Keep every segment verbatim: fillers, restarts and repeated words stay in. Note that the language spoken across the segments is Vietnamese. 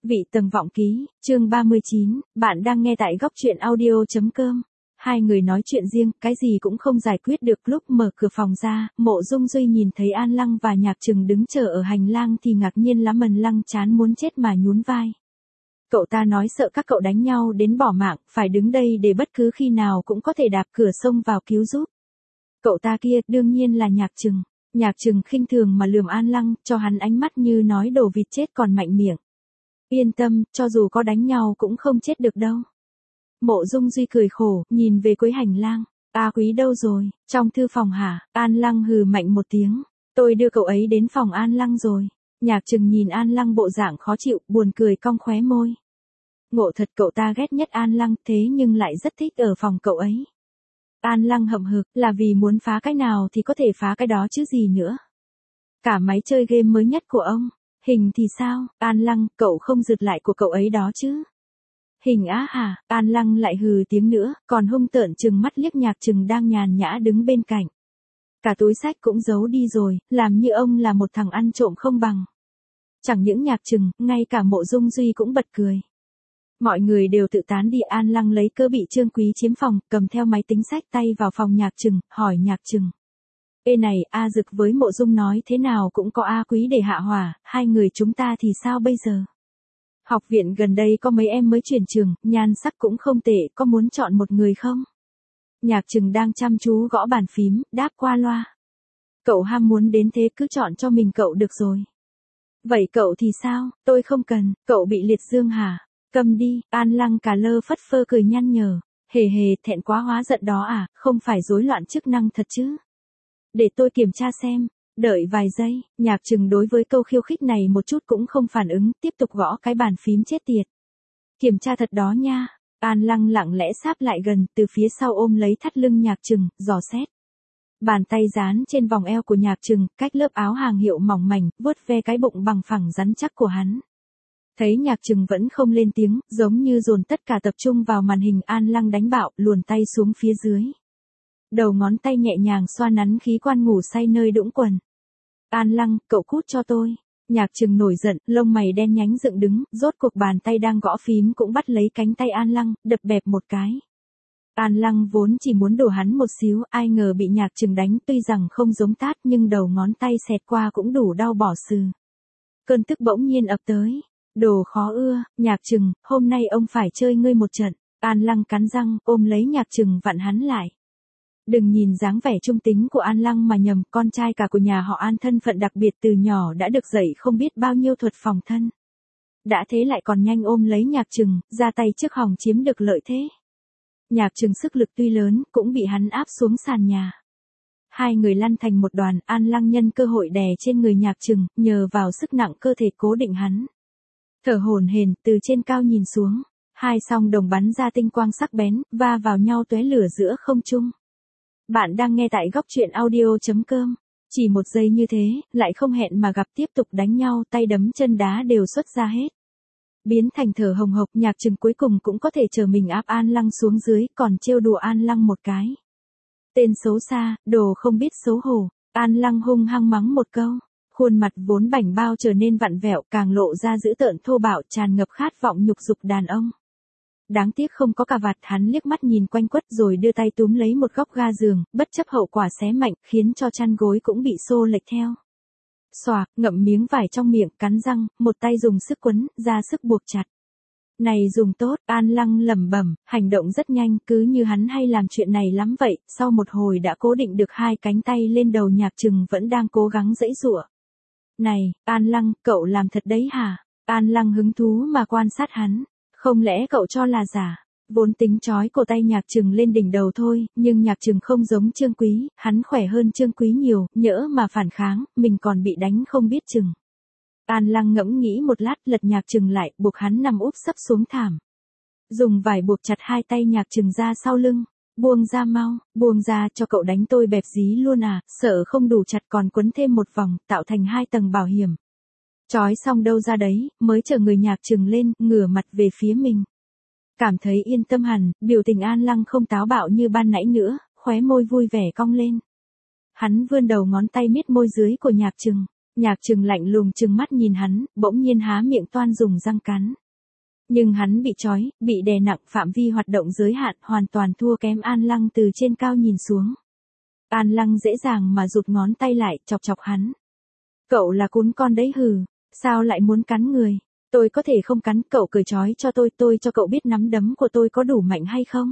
Vị tầng vọng ký, chương ba mươi chín, bạn đang nghe tại góc truyện audio.com. Hai người nói chuyện riêng, cái gì cũng không giải quyết được. Lúc mở cửa phòng ra, Mộ Dung Duy nhìn thấy An Lăng và Nhạc Trừng đứng chờ ở hành lang thì ngạc nhiên lắm, Mần Lăng chán muốn chết mà nhún vai. Cậu ta nói sợ các cậu đánh nhau đến bỏ mạng, phải đứng đây để bất cứ khi nào cũng có thể đạp cửa xông vào cứu giúp. Cậu ta kia, đương nhiên là Nhạc Trừng. Nhạc Trừng khinh thường mà lườm An Lăng, cho hắn ánh mắt như nói đồ vịt chết còn mạnh miệng. Yên tâm, cho dù có đánh nhau cũng không chết được đâu. Mộ Dung Duy cười khổ, nhìn về cuối hành lang. A Quý đâu rồi, trong thư phòng hả? An Lăng hừ mạnh một tiếng. Tôi đưa cậu ấy đến phòng An Lăng rồi. Nhạc Trừng nhìn An Lăng bộ dạng khó chịu, buồn cười cong khóe môi. Ngộ thật, cậu ta ghét nhất An Lăng, thế nhưng lại rất thích ở phòng cậu ấy. An Lăng hậm hực, là vì muốn phá cái nào thì có thể phá cái đó chứ gì nữa. Cả máy chơi game mới nhất của ông. Hình thì sao? An Lăng, cậu không giật lại của cậu ấy đó chứ? Hình á hả? An Lăng lại hừ tiếng nữa, còn hung tợn trừng mắt liếc Nhạc Trừng đang nhàn nhã đứng bên cạnh. Cả túi sách cũng giấu đi rồi, làm như ông là một thằng ăn trộm không bằng. Chẳng những Nhạc Trừng, ngay cả Mộ Dung Duy cũng bật cười. Mọi người đều tự tán đi. An Lăng lấy cớ bị Trương Quý chiếm phòng, cầm theo máy tính sách tay vào phòng Nhạc Trừng, hỏi Nhạc Trừng. Ê này, A Dực với Mộ Dung nói thế nào cũng có A Quý để hạ hỏa, hai người chúng ta thì sao bây giờ? Học viện gần đây có mấy em mới chuyển trường, nhan sắc cũng không tệ, có muốn chọn một người không? Nhạc Trừng đang chăm chú gõ bàn phím, đáp qua loa. Cậu ham muốn đến thế cứ chọn cho mình cậu được rồi. Vậy cậu thì sao? Tôi không cần, cậu bị liệt dương hả? Cầm đi. An Lăng cà lơ phất phơ cười nhăn nhở. Hề hề, thẹn quá hóa giận đó à, không phải rối loạn chức năng thật chứ? Để tôi kiểm tra xem. Đợi vài giây, Nhạc Trừng đối với câu khiêu khích này một chút cũng không phản ứng, tiếp tục gõ cái bàn phím chết tiệt. Kiểm tra thật đó nha. An Lăng lặng lẽ sáp lại gần, từ phía sau ôm lấy thắt lưng Nhạc Trừng, dò xét. Bàn tay dán trên vòng eo của Nhạc Trừng, cách lớp áo hàng hiệu mỏng mảnh, vuốt ve cái bụng bằng phẳng rắn chắc của hắn. Thấy Nhạc Trừng vẫn không lên tiếng, giống như dồn tất cả tập trung vào màn hình, An Lăng đánh bạo, luồn tay xuống phía dưới. Đầu ngón tay nhẹ nhàng xoa nắn khí quan ngủ say nơi đũng quần. An Lăng, cậu cút cho tôi. Nhạc Trừng nổi giận, lông mày đen nhánh dựng đứng, rốt cuộc bàn tay đang gõ phím cũng bắt lấy cánh tay An Lăng, đập bẹp một cái. An Lăng vốn chỉ muốn đổ hắn một xíu, ai ngờ bị Nhạc Trừng đánh, tuy rằng không giống tát nhưng đầu ngón tay xẹt qua cũng đủ đau bỏ sừ. Cơn tức bỗng nhiên ập tới. Đồ khó ưa, Nhạc Trừng, hôm nay ông phải chơi ngươi một trận. An Lăng cắn răng, ôm lấy Nhạc Trừng vặn hắn lại. Đừng nhìn dáng vẻ trung tính của An Lăng mà nhầm, con trai cả của nhà họ An thân phận đặc biệt từ nhỏ đã được dạy không biết bao nhiêu thuật phòng thân. Đã thế lại còn nhanh ôm lấy Nhạc Trừng, ra tay trước hòng chiếm được lợi thế. Nhạc Trừng sức lực tuy lớn, cũng bị hắn áp xuống sàn nhà. Hai người lăn thành một đoàn, An Lăng nhân cơ hội đè trên người Nhạc Trừng, nhờ vào sức nặng cơ thể cố định hắn. Thở hổn hển, từ trên cao nhìn xuống, hai song đồng bắn ra tinh quang sắc bén, va vào nhau tóe lửa giữa không trung. Bạn đang nghe tại góc truyện audio.com. Chỉ một giây như thế, lại không hẹn mà gặp, tiếp tục đánh nhau, tay đấm chân đá đều xuất ra hết. Biến thành thở hồng hộc, Nhạc Trừng cuối cùng cũng có thể chờ mình áp An Lăng xuống dưới, còn trêu đùa An Lăng một cái. Tên xấu xa, đồ không biết xấu hổ. An Lăng hung hăng mắng một câu. Khuôn mặt vốn bảnh bao trở nên vặn vẹo, càng lộ ra dữ tợn thô bạo, tràn ngập khát vọng nhục dục đàn ông. Đáng tiếc không có cà vạt, hắn liếc mắt nhìn quanh quất rồi đưa tay túm lấy một góc ga giường, bất chấp hậu quả xé mạnh, khiến cho chăn gối cũng bị xô lệch theo. Xoạc, ngậm miếng vải trong miệng, cắn răng, một tay dùng sức quấn, ra sức buộc chặt. Này dùng tốt, An Lăng lẩm bẩm, hành động rất nhanh, cứ như hắn hay làm chuyện này lắm vậy, sau một hồi đã cố định được hai cánh tay lên đầu Nhạc Trừng vẫn đang cố gắng giãy giụa. Này, An Lăng, cậu làm thật đấy hả? An Lăng hứng thú mà quan sát hắn. Không lẽ cậu cho là giả? Vốn tính trói cổ tay Nhạc Trừng lên đỉnh đầu thôi, nhưng Nhạc Trừng không giống Trương Quý, hắn khỏe hơn Trương Quý nhiều, nhỡ mà phản kháng, mình còn bị đánh không biết chừng. An Lăng ngẫm nghĩ một lát, lật Nhạc Trừng lại, buộc hắn nằm úp sấp xuống thảm. Dùng vải buộc chặt hai tay Nhạc Trừng ra sau lưng. Buông ra mau, buông ra, cho cậu đánh tôi bẹp dí luôn à, sợ không đủ chặt còn quấn thêm một vòng, tạo thành hai tầng bảo hiểm. Trói xong đâu ra đấy, mới chờ người Nhạc Trừng lên, ngửa mặt về phía mình. Cảm thấy yên tâm hẳn, biểu tình An Lăng không táo bạo như ban nãy nữa, khóe môi vui vẻ cong lên. Hắn vươn đầu ngón tay miết môi dưới của Nhạc Trừng. Nhạc Trừng lạnh lùng trừng mắt nhìn hắn, bỗng nhiên há miệng toan dùng răng cắn. Nhưng hắn bị trói, bị đè nặng, phạm vi hoạt động giới hạn, hoàn toàn thua kém An Lăng từ trên cao nhìn xuống. An Lăng dễ dàng mà rụt ngón tay lại, chọc chọc hắn. Cậu là cún con đấy hừ, sao lại muốn cắn người? Tôi có thể không cắn, cậu cởi trói cho tôi, tôi cho cậu biết nắm đấm của tôi có đủ mạnh hay không?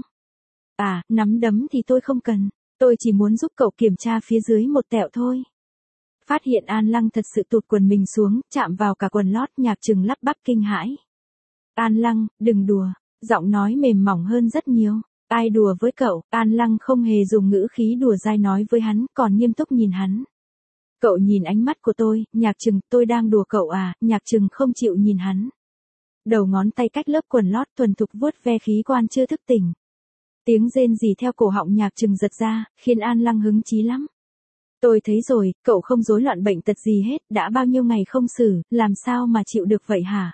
À, nắm đấm thì tôi không cần, tôi chỉ muốn giúp cậu kiểm tra phía dưới một tẹo thôi. Phát hiện An Lăng thật sự tụt quần mình xuống, chạm vào cả quần lót, Nhạc Trừng lắp bắp kinh hãi. An Lăng, đừng đùa, giọng nói mềm mỏng hơn rất nhiều. Ai đùa với cậu? An Lăng không hề dùng ngữ khí đùa dai nói với hắn, còn nghiêm túc nhìn hắn. Cậu nhìn ánh mắt của tôi, Nhạc Trừng, tôi đang đùa cậu à? Nhạc Trừng không chịu nhìn hắn. Đầu ngón tay cách lớp quần lót thuần thục vuốt ve khí quan chưa thức tỉnh. Tiếng rên rỉ theo cổ họng Nhạc Trừng giật ra, khiến An Lăng hứng chí lắm. Tôi thấy rồi, cậu không rối loạn bệnh tật gì hết, đã bao nhiêu ngày không xử, làm sao mà chịu được vậy hả?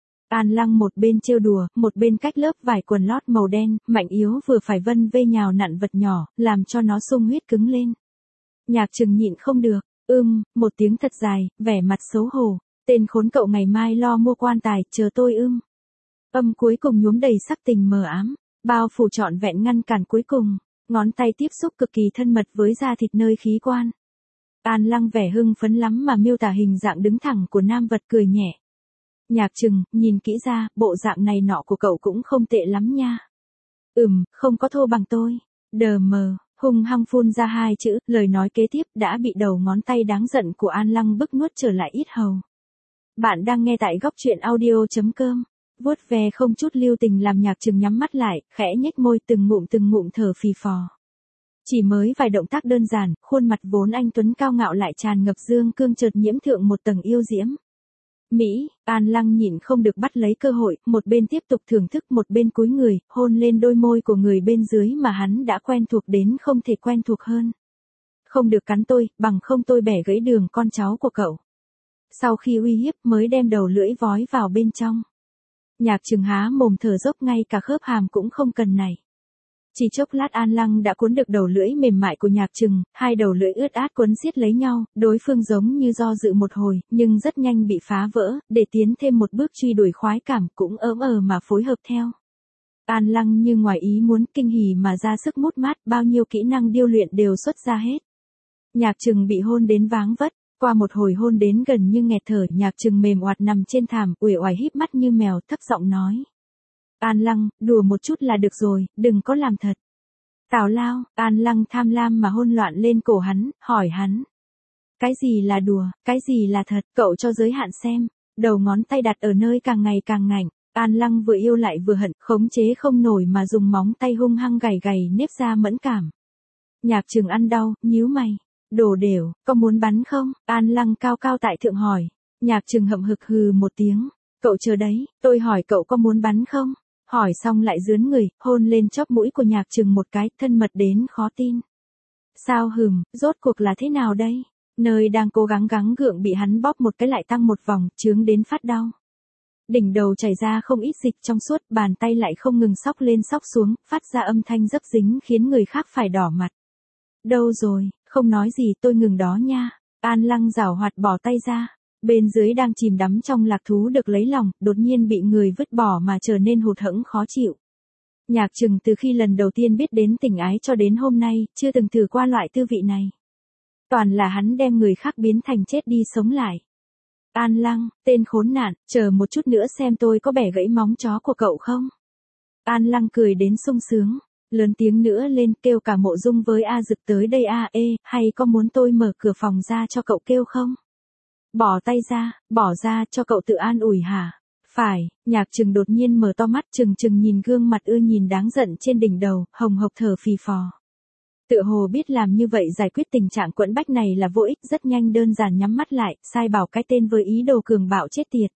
An Lăng một bên trêu đùa, một bên cách lớp vải quần lót màu đen, mạnh yếu vừa phải vân vê nhào nặn vật nhỏ, làm cho nó sung huyết cứng lên. Nhạc Trừng nhịn không được, ưm, một tiếng thật dài, vẻ mặt xấu hổ, tên khốn cậu ngày mai lo mua quan tài, chờ tôi ưm. Âm cuối cùng nhuốm đầy sắc tình mờ ám, bao phủ trọn vẹn ngăn cản cuối cùng, ngón tay tiếp xúc cực kỳ thân mật với da thịt nơi khí quan. An Lăng vẻ hưng phấn lắm mà miêu tả hình dạng đứng thẳng của nam vật cười nhẹ. Nhạc Trừng, nhìn kỹ ra, bộ dạng này nọ của cậu cũng không tệ lắm nha. Ừm, không có thô bằng tôi. Đờ mờ, hung hăng phun ra hai chữ, lời nói kế tiếp đã bị đầu ngón tay đáng giận của An Lăng bức nuốt trở lại ít hầu. Bạn đang nghe tại góc truyện audio.com. Vuốt ve không chút lưu tình làm Nhạc Trừng nhắm mắt lại, khẽ nhếch môi từng ngụm từng ngụm thở phì phò. Chỉ mới vài động tác đơn giản, khuôn mặt vốn anh tuấn cao ngạo lại tràn ngập dương cương chợt nhiễm thượng một tầng yêu diễm. Mỹ, An Lăng nhịn không được bắt lấy cơ hội, một bên tiếp tục thưởng thức một bên cúi người, hôn lên đôi môi của người bên dưới mà hắn đã quen thuộc đến không thể quen thuộc hơn. Không được cắn tôi, bằng không tôi bẻ gãy đường con cháu của cậu. Sau khi uy hiếp mới đem đầu lưỡi vói vào bên trong. Nhạc Trừng há mồm thở dốc ngay cả khớp hàm cũng không cần này. Chỉ chốc lát An Lăng đã cuốn được đầu lưỡi mềm mại của Nhạc Trừng, hai đầu lưỡi ướt át quấn siết lấy nhau, đối phương giống như do dự một hồi, nhưng rất nhanh bị phá vỡ, để tiến thêm một bước truy đuổi khoái cảm cũng ớm ờ mà phối hợp theo. An Lăng như ngoài ý muốn kinh hỉ mà ra sức mút mát, bao nhiêu kỹ năng điêu luyện đều xuất ra hết. Nhạc Trừng bị hôn đến váng vất, qua một hồi hôn đến gần như nghẹt thở, Nhạc Trừng mềm oạt nằm trên thảm, uể oải híp mắt như mèo, thấp giọng nói. An Lăng, đùa một chút là được rồi, đừng có làm thật. Tào lao, An Lăng tham lam mà hôn loạn lên cổ hắn, hỏi hắn. Cái gì là đùa, cái gì là thật, cậu cho giới hạn xem. Đầu ngón tay đặt ở nơi càng ngày càng ngạnh, An Lăng vừa yêu lại vừa hận, khống chế không nổi mà dùng móng tay hung hăng gảy gảy nếp da mẫn cảm. Nhạc Trừng ăn đau, nhíu mày. Đồ đều, có muốn bắn không? An Lăng cao cao tại thượng hỏi. Nhạc Trừng hậm hực hừ một tiếng. Cậu chờ đấy, tôi hỏi cậu có muốn bắn không? Hỏi xong lại dướn người, hôn lên chóp mũi của Nhạc Trừng một cái, thân mật đến khó tin. Sao hừm, rốt cuộc là thế nào đây? Nơi đang cố gắng gắng gượng bị hắn bóp một cái lại tăng một vòng, chướng đến phát đau. Đỉnh đầu chảy ra không ít dịch trong suốt, bàn tay lại không ngừng xóc lên xóc xuống, phát ra âm thanh dấp dính khiến người khác phải đỏ mặt. Đâu rồi, không nói gì tôi ngừng đó nha. An Lăng giảo hoạt bỏ tay ra. Bên dưới đang chìm đắm trong lạc thú được lấy lòng, đột nhiên bị người vứt bỏ mà trở nên hụt hẫng khó chịu. Nhạc Trừng từ khi lần đầu tiên biết đến tình ái cho đến hôm nay, chưa từng thử qua loại tư vị này. Toàn là hắn đem người khác biến thành chết đi sống lại. An Lăng, tên khốn nạn, chờ một chút nữa xem tôi có bẻ gãy móng chó của cậu không? An Lăng cười đến sung sướng, lớn tiếng nữa lên kêu cả Mộ Dung với A Dực tới đây a ê, hay có muốn tôi mở cửa phòng ra cho cậu kêu không? Bỏ tay ra, bỏ ra cho cậu tự an ủi hả? Phải, Nhạc Trừng đột nhiên mở to mắt trừng trừng nhìn gương mặt ưa nhìn đáng giận trên đỉnh đầu, hồng hộc thở phì phò. Tựa hồ biết làm như vậy giải quyết tình trạng quẫn bách này là vô ích, rất nhanh đơn giản nhắm mắt lại, sai bảo cái tên với ý đồ cường bạo chết tiệt.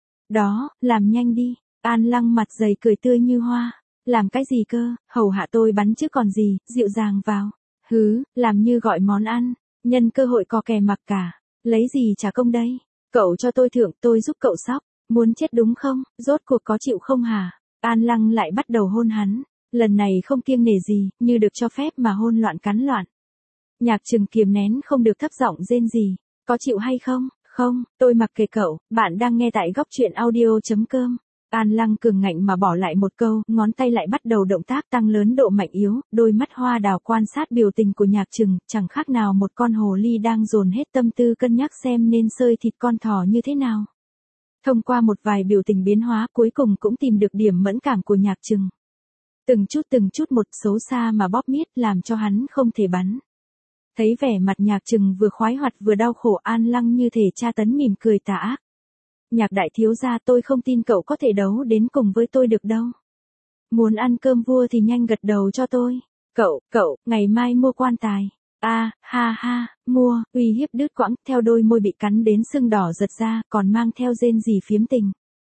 Đó, làm nhanh đi. An Lăng mặt dày cười tươi như hoa. Làm cái gì cơ, hầu hạ tôi bắn chứ còn gì, dịu dàng vào. Hứ, làm như gọi món ăn, nhân cơ hội co kè mặc cả. Lấy gì trả công đây? Cậu cho tôi thưởng, tôi giúp cậu sóc. Muốn chết đúng không? Rốt cuộc có chịu không hả? An Lăng lại bắt đầu hôn hắn. Lần này không kiêng nể gì, như được cho phép mà hôn loạn cắn loạn. Nhạc Trừng kiềm nén không được thấp giọng rên gì. Có chịu hay không? Không, tôi mặc kệ cậu, bạn đang nghe tại góc chuyện audio.com. An Lăng cường ngạnh mà bỏ lại một câu, ngón tay lại bắt đầu động tác tăng lớn độ mạnh yếu, đôi mắt hoa đào quan sát biểu tình của Nhạc Trừng, chẳng khác nào một con hồ ly đang dồn hết tâm tư cân nhắc xem nên xơi thịt con thỏ như thế nào. Thông qua một vài biểu tình biến hóa cuối cùng cũng tìm được điểm mẫn cảm của Nhạc Trừng. Từng chút từng chút một xấu xa mà bóp miết làm cho hắn không thể bắn. Thấy vẻ mặt Nhạc Trừng vừa khoái hoạt vừa đau khổ, An Lăng như thể tra tấn mỉm cười tà ác. Nhạc đại thiếu gia, tôi không tin cậu có thể đấu đến cùng với tôi được đâu. Muốn ăn cơm vua thì nhanh gật đầu cho tôi. Cậu, cậu, ngày mai mua quan tài. A, à, ha ha, mua, uy hiếp đứt quãng, theo đôi môi bị cắn đến sưng đỏ giật ra, còn mang theo rên rỉ phiếm tình.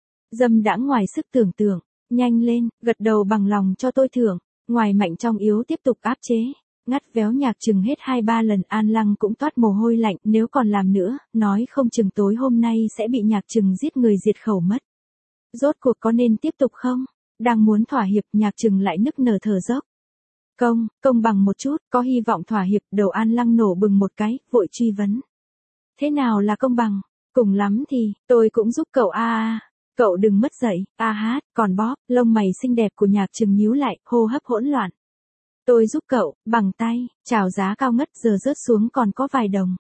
Dâm đãng ngoài sức tưởng tượng, nhanh lên, gật đầu bằng lòng cho tôi thưởng. Ngoài mạnh trong yếu tiếp tục áp chế. Ngắt véo Nhạc Trừng hết hai ba lần, An Lăng cũng toát mồ hôi lạnh, nếu còn làm nữa, nói không chừng tối hôm nay sẽ bị Nhạc Trừng giết người diệt khẩu mất. Rốt cuộc có nên tiếp tục không? Đang muốn thỏa hiệp, Nhạc Trừng lại nức nở thở dốc. Công, công bằng một chút, có hy vọng thỏa hiệp, đầu An Lăng nổ bừng một cái, vội truy vấn. Thế nào là công bằng? Cùng lắm thì, tôi cũng giúp cậu a a. Cậu đừng mất dậy, a hát, còn bóp, lông mày xinh đẹp của Nhạc Trừng nhíu lại, hô hấp hỗn loạn. Tôi giúp cậu, bằng tay, chào giá cao ngất giờ rớt xuống còn có vài đồng.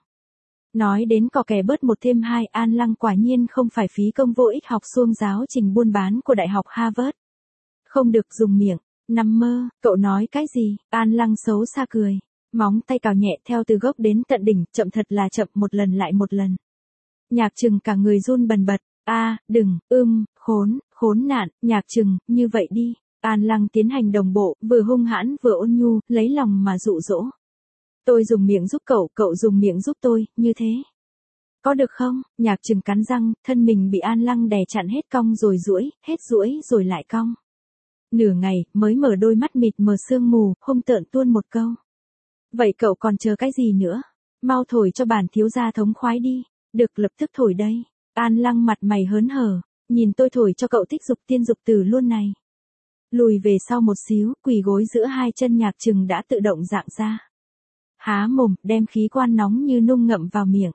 Nói đến cò kè bớt một thêm hai, An Lăng quả nhiên không phải phí công vô ích học xuông giáo trình buôn bán của Đại học Harvard. Không được dùng miệng, nằm mơ, cậu nói cái gì? An Lăng xấu xa cười, móng tay cào nhẹ theo từ gốc đến tận đỉnh, chậm thật là chậm, một lần lại một lần. Nhạc Trừng cả người run bần bật, a, đừng, ưm, khốn, khốn nạn, Nhạc Trừng, như vậy đi. An Lăng tiến hành đồng bộ, vừa hung hãn vừa ôn nhu, lấy lòng mà dụ dỗ. Tôi dùng miệng giúp cậu, cậu dùng miệng giúp tôi, như thế. Có được không? Nhạc Trừng cắn răng, thân mình bị An Lăng đè chặn hết cong rồi duỗi, hết duỗi rồi lại cong. Nửa ngày, mới mở đôi mắt mịt mờ sương mù, hung tợn tuôn một câu. Vậy cậu còn chờ cái gì nữa? Mau thổi cho bản thiếu gia thống khoái đi. Được, lập tức thổi đây. An Lăng mặt mày hớn hở, nhìn tôi thổi cho cậu thích dục tiên dục tử luôn này. Lùi về sau một xíu, quỳ gối giữa hai chân Nhạc Trừng đã tự động dạng ra. Há mồm, đem khí quan nóng như nung ngậm vào miệng.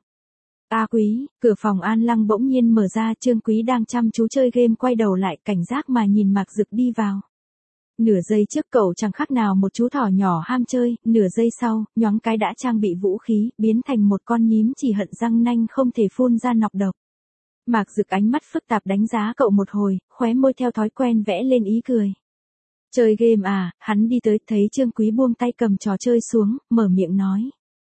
A Quý, cửa phòng An Lăng bỗng nhiên mở ra, Trương Quý đang chăm chú chơi game quay đầu lại cảnh giác mà nhìn Mạc Dực đi vào. Nửa giây trước cậu chẳng khác nào một chú thỏ nhỏ ham chơi, nửa giây sau, nhoáng cái đã trang bị vũ khí, biến thành một con nhím chỉ hận răng nanh không thể phun ra nọc độc. Mạc Dực ánh mắt phức tạp đánh giá cậu một hồi, khóe môi theo thói quen vẽ lên ý cười. Chơi game à? Hắn đi tới, thấy Trương Quý buông tay cầm trò chơi xuống, mở miệng nói.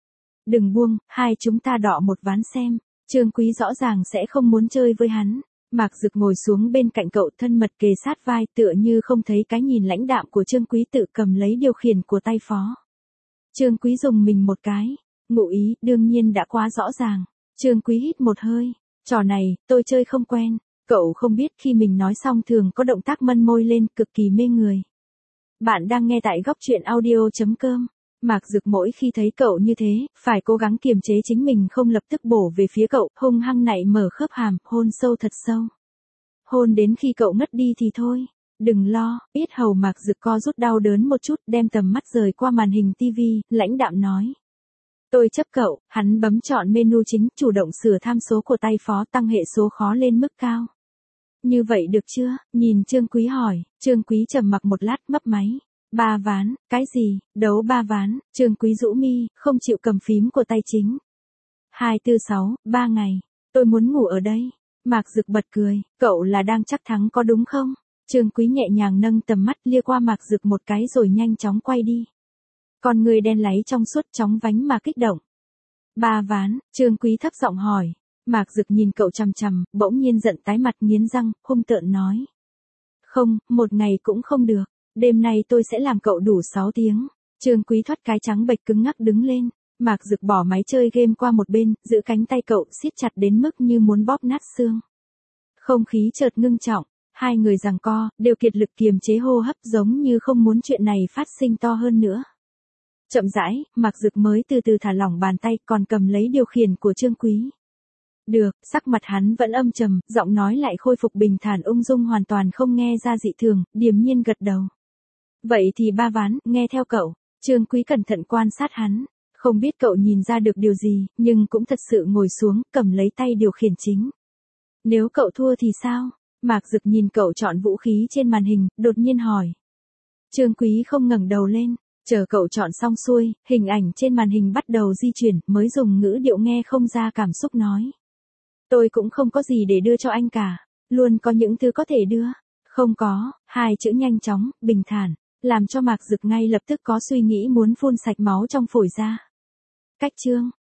Đừng buông, hai chúng ta đọ một ván xem. Trương Quý rõ ràng sẽ không muốn chơi với hắn. Mạc Dực ngồi xuống bên cạnh cậu, thân mật kề sát vai, tựa như không thấy cái nhìn lãnh đạm của Trương Quý, tự cầm lấy điều khiển của tay phó. Trương Quý dùng mình một cái. Ngụ ý, đương nhiên đã quá rõ ràng. Trương Quý hít một hơi. Trò này, tôi chơi không quen. Cậu không biết khi mình nói xong thường có động tác mân môi lên, cực kỳ mê người. Bạn đang nghe tại góc chuyện audio.com. Mạc Dực mỗi khi thấy cậu như thế, phải cố gắng kiềm chế chính mình không lập tức bổ về phía cậu, hung hăng nạy mở khớp hàm, hôn sâu thật sâu. Hôn đến khi cậu ngất đi thì thôi. Đừng lo, yết hầu Mạc Dực co rút đau đớn một chút, đem tầm mắt rời qua màn hình tivi, lãnh đạm nói. Tôi chấp cậu, hắn bấm chọn menu chính, chủ động sửa tham số của tay phó, tăng hệ số khó lên mức cao. Như vậy được chưa? Nhìn Trương Quý hỏi, Trương Quý trầm mặc một lát, mấp máy. Ba ván, cái gì? Đấu ba ván, Trương Quý rũ mi, không chịu cầm phím của tay chính. Hai tư sáu, ba ngày, tôi muốn ngủ ở đây. Mạc Dực bật cười, cậu là đang chắc thắng có đúng không? Trương Quý nhẹ nhàng nâng tầm mắt lia qua Mạc Dực một cái rồi nhanh chóng quay đi. Con người đen láy trong suốt chóng vánh mà kích động. Ba ván, Trương Quý thấp giọng hỏi. Mạc Dực nhìn cậu chằm chằm, bỗng nhiên giận tái mặt nghiến răng, hung tợn nói. Không, một ngày cũng không được. Đêm nay tôi sẽ làm cậu đủ sáu tiếng. Trương Quý thoát cái trắng bệch cứng ngắc đứng lên. Mạc Dực bỏ máy chơi game qua một bên, giữ cánh tay cậu siết chặt đến mức như muốn bóp nát xương. Không khí chợt ngưng trọng, hai người giằng co, đều kiệt lực kiềm chế hô hấp giống như không muốn chuyện này phát sinh to hơn nữa. Chậm rãi, Mạc Dực mới từ từ thả lỏng bàn tay, còn cầm lấy điều khiển của Trương Quý. Được, sắc mặt hắn vẫn âm trầm, giọng nói lại khôi phục bình thản ung dung, hoàn toàn không nghe ra dị thường, điềm nhiên gật đầu. Vậy thì ba ván, nghe theo cậu. Trương Quý cẩn thận quan sát hắn. Không biết cậu nhìn ra được điều gì, nhưng cũng thật sự ngồi xuống, cầm lấy tay điều khiển chính. Nếu cậu thua thì sao? Mạc Dực nhìn cậu chọn vũ khí trên màn hình, đột nhiên hỏi. Trương Quý không ngẩng đầu lên, chờ cậu chọn xong xuôi, hình ảnh trên màn hình bắt đầu di chuyển, mới dùng ngữ điệu nghe không ra cảm xúc nói. Tôi cũng không có gì để đưa cho anh cả, luôn có những thứ có thể đưa. Không có, hai chữ nhanh chóng, bình thản, làm cho Mạc Dực ngay lập tức có suy nghĩ muốn phun sạch máu trong phổi ra. Cách chương